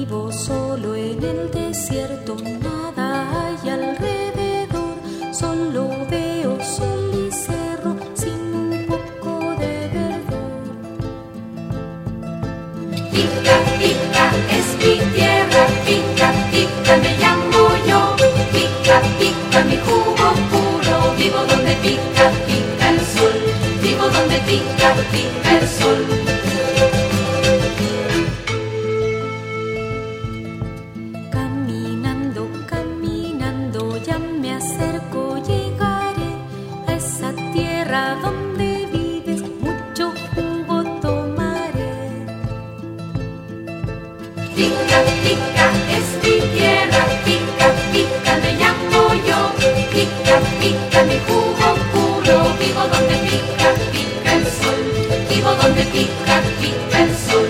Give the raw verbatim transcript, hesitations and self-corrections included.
Vivo solo en el desierto, nada hay alrededor, solo veo sol y cerro sin un poco de verdor. Pica, pica, es mi tierra, pica, pica, me llamo yo. Pica, pica, mi jugo puro, vivo donde pica, pica el sol. Vivo donde pica, pica el sol. Caminando, caminando, ya me acerco, llegaré a esa tierra donde vives, mucho jugo tomaré. Pica, pica, es mi tierra, pica, pica, me llamo yo. Pica, pica, mi jugo puro, vivo donde pica, pica el sol. Vivo donde pica, pica el sol.